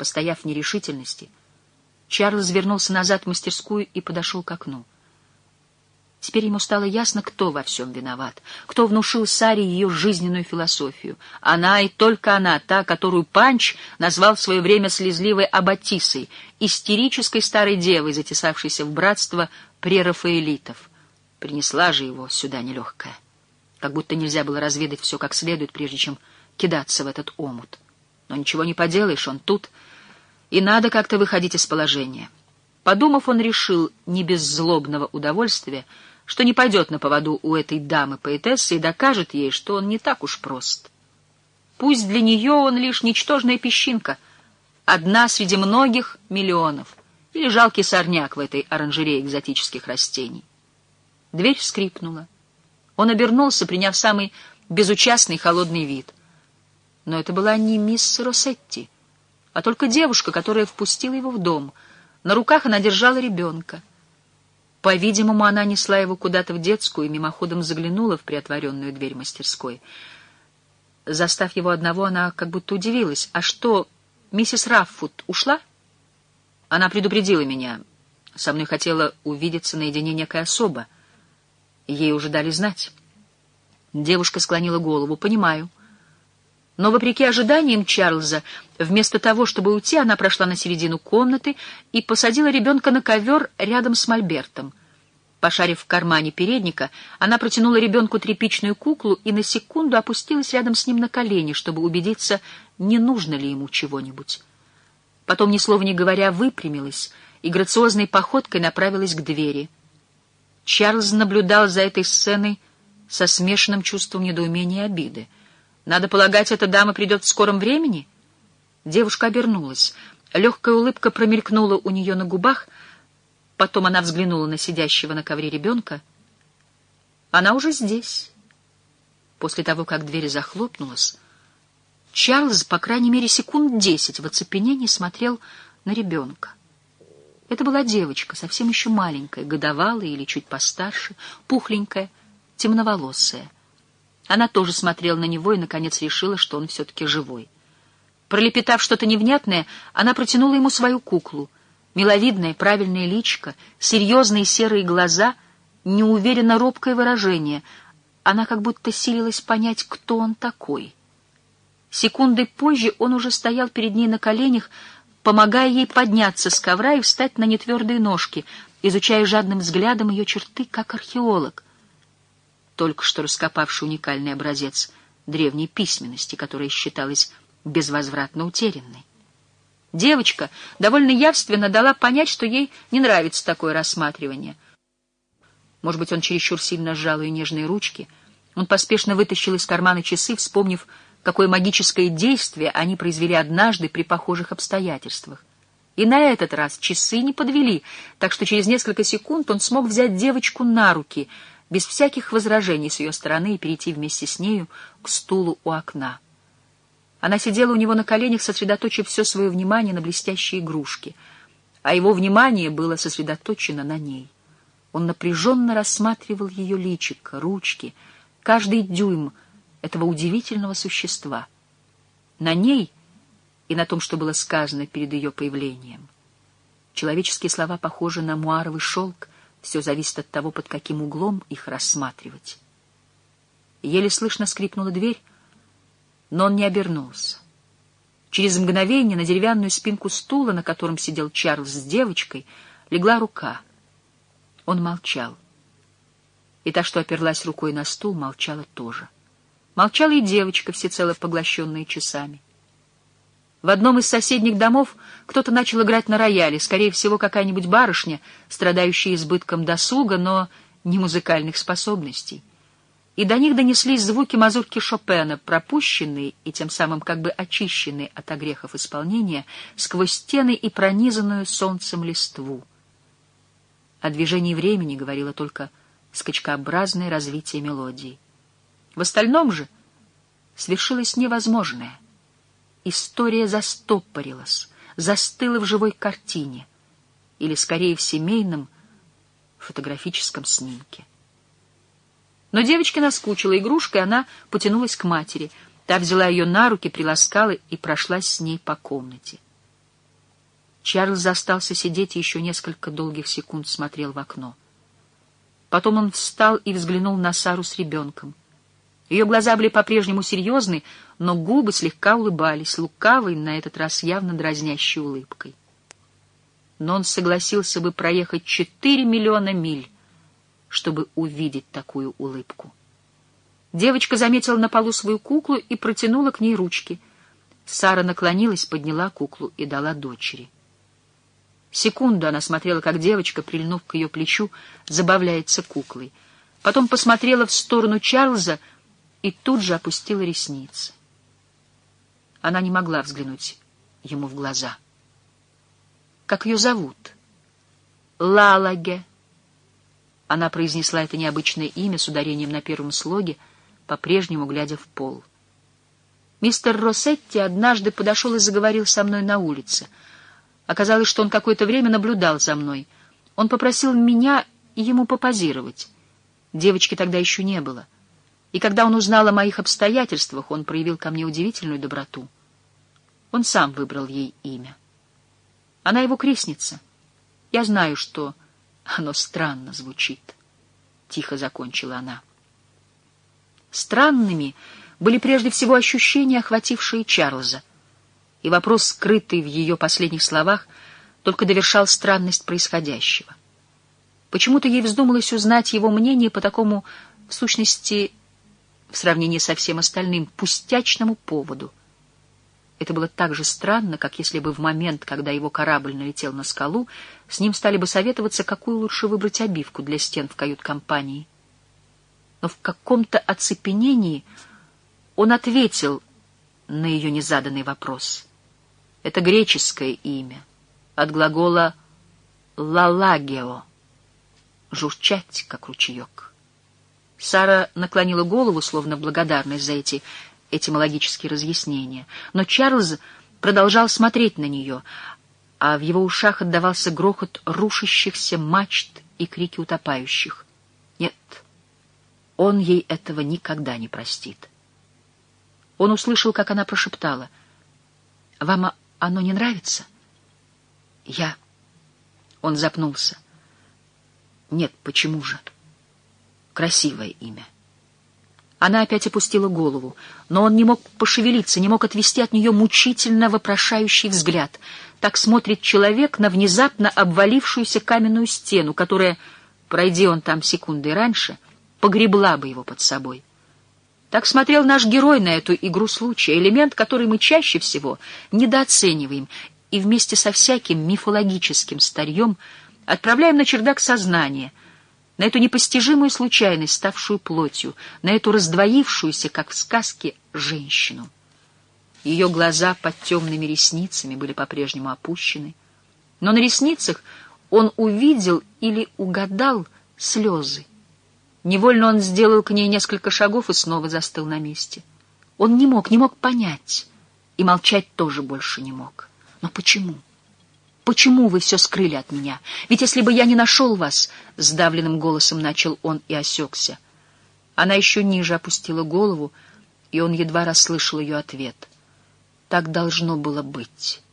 Постояв в нерешительности, Чарльз вернулся назад в мастерскую и подошел к окну. Теперь ему стало ясно, кто во всем виноват, кто внушил Саре ее жизненную философию. Она и только она, та, которую Панч назвал в свое время слезливой аббатисой, истерической старой девой, затесавшейся в братство прерафаэлитов. Принесла же его сюда нелегкая. Как будто нельзя было разведать все как следует, прежде чем кидаться в этот омут. Но ничего не поделаешь, он тут, и надо как-то выходить из положения. Подумав, он решил, не без злобного удовольствия, что не пойдет на поводу у этой дамы-поэтессы и докажет ей, что он не так уж прост. Пусть для нее он лишь ничтожная песчинка, одна среди многих миллионов, или жалкий сорняк в этой оранжерее экзотических растений. Дверь скрипнула. Он обернулся, приняв самый безучастный холодный вид. Но это была не мисс Россетти, а только девушка, которая впустила его в дом. На руках она держала ребенка. По-видимому, она несла его куда-то в детскую и мимоходом заглянула в приотворенную дверь мастерской. Застав его одного, она как будто удивилась. «А что, миссис Раффуд ушла?» «Она предупредила меня. Со мной хотела увидеться наедине некая особа. Ей уже дали знать». Девушка склонила голову. «Понимаю». Но, вопреки ожиданиям Чарльза, вместо того, чтобы уйти, она прошла на середину комнаты и посадила ребенка на ковер рядом с мольбертом. Пошарив в кармане передника, она протянула ребенку тряпичную куклу и на секунду опустилась рядом с ним на колени, чтобы убедиться, не нужно ли ему чего-нибудь. Потом, ни слова не говоря, выпрямилась и грациозной походкой направилась к двери. Чарльз наблюдал за этой сценой со смешанным чувством недоумения и обиды. «Надо полагать, эта дама придет в скором времени?» Девушка обернулась. Легкая улыбка промелькнула у нее на губах. Потом она взглянула на сидящего на ковре ребенка. «Она уже здесь». После того, как дверь захлопнулась, Чарльз, по крайней мере, секунд 10 в оцепенении смотрел на ребенка. Это была девочка, совсем еще маленькая, годовалая или чуть постарше, пухленькая, темноволосая. Она тоже смотрела на него и, наконец, решила, что он все-таки живой. Пролепетав что-то невнятное, она протянула ему свою куклу. Миловидное, правильное личико, серьезные серые глаза, неуверенно робкое выражение. Она как будто силилась понять, кто он такой. Секундой позже он уже стоял перед ней на коленях, помогая ей подняться с ковра и встать на нетвердые ножки, изучая жадным взглядом ее черты, как археолог, только что раскопавший уникальный образец древней письменности, которая считалась безвозвратно утерянной. Девочка довольно явственно дала понять, что ей не нравится такое рассматривание. Может быть, он чересчур сильно сжал ее нежные ручки. Он поспешно вытащил из кармана часы, вспомнив, какое магическое действие они произвели однажды при похожих обстоятельствах. И на этот раз часы не подвели, так что через несколько секунд он смог взять девочку на руки, без всяких возражений с ее стороны, и перейти вместе с нею к стулу у окна. Она сидела у него на коленях, сосредоточив все свое внимание на блестящей игрушке, а его внимание было сосредоточено на ней. Он напряженно рассматривал ее личико, ручки, каждый дюйм этого удивительного существа. На ней и на том, что было сказано перед ее появлением. Человеческие слова похожи на муаровый шелк, все зависит от того, под каким углом их рассматривать. Еле слышно скрипнула дверь, но он не обернулся. Через мгновение на деревянную спинку стула, на котором сидел Чарльз с девочкой, легла рука. Он молчал. И та, что оперлась рукой на стул, молчала тоже. Молчала и девочка, всецело поглощенная часами. В одном из соседних домов кто-то начал играть на рояле, скорее всего, какая-нибудь барышня, страдающая избытком досуга, но не музыкальных способностей. И до них донеслись звуки мазурки Шопена, пропущенные и тем самым как бы очищенные от огрехов исполнения сквозь стены и пронизанную солнцем листву. О движении времени говорило только скачкообразное развитие мелодии. В остальном же свершилось невозможное. История застопорилась, застыла в живой картине, или, скорее, в семейном фотографическом снимке. Но девочке наскучила игрушка, и она потянулась к матери. Та взяла ее на руки, приласкала и прошлась с ней по комнате. Чарльз остался сидеть и еще несколько долгих секунд смотрел в окно. Потом он встал и взглянул на Сару с ребенком. Ее глаза были по-прежнему серьезны, но губы слегка улыбались, лукавой, на этот раз явно дразнящей улыбкой. Но он согласился бы проехать 4 миллиона миль, чтобы увидеть такую улыбку. Девочка заметила на полу свою куклу и протянула к ней ручки. Сара наклонилась, подняла куклу и дала дочери. Секунду она смотрела, как девочка, прильнув к ее плечу, забавляется куклой. Потом посмотрела в сторону Чарльза и тут же опустила ресницы. Она не могла взглянуть ему в глаза. «Как ее зовут?» «Лалаге». Она произнесла это необычное имя с ударением на первом слоге, по-прежнему глядя в пол. «Мистер Россетти однажды подошел и заговорил со мной на улице. Оказалось, что он какое-то время наблюдал за мной. Он попросил меня и ему попозировать. Девочки тогда еще не было. И когда он узнал о моих обстоятельствах, он проявил ко мне удивительную доброту. Он сам выбрал ей имя. Она его крестница. Я знаю, что оно странно звучит», — тихо закончила она. Странными были прежде всего ощущения, охватившие Чарльза, и вопрос, скрытый в ее последних словах, только довершал странность происходящего. Почему-то ей вздумалось узнать его мнение по такому, в сущности, в сравнении со всем остальным, пустячному поводу. Это было так же странно, как если бы в момент, когда его корабль налетел на скалу, с ним стали бы советоваться, какую лучше выбрать обивку для стен в кают-компании. Но в каком-то оцепенении он ответил на ее незаданный вопрос. Это греческое имя, от глагола «лалагео» — журчать, как ручеек. Сара наклонила голову, словно благодарность за эти этимологические разъяснения, но Чарльз продолжал смотреть на нее, а в его ушах отдавался грохот рушащихся мачт и крики утопающих. Нет, он ей этого никогда не простит. Он услышал, как она прошептала: «Вам оно не нравится?» «Я...» Он запнулся. «Нет, почему же? Красивое имя». Она опять опустила голову, но он не мог пошевелиться, не мог отвести от нее мучительно вопрошающий взгляд. Так смотрит человек на внезапно обвалившуюся каменную стену, которая, пройди он там секунды раньше, погребла бы его под собой. Так смотрел наш герой на эту игру случая, элемент, который мы чаще всего недооцениваем и вместе со всяким мифологическим старьем отправляем на чердак сознания, на эту непостижимую случайность, ставшую плотью, на эту раздвоившуюся, как в сказке, женщину. Ее глаза под темными ресницами были по-прежнему опущены, но на ресницах он увидел или угадал слезы. Невольно он сделал к ней несколько шагов и снова застыл на месте. Он не мог понять, и молчать тоже больше не мог. Но почему? Почему вы все скрыли от меня? Ведь если бы я не нашел вас, — сдавленным голосом начал он и осекся. Она еще ниже опустила голову, и он едва расслышал ее ответ. Так должно было быть.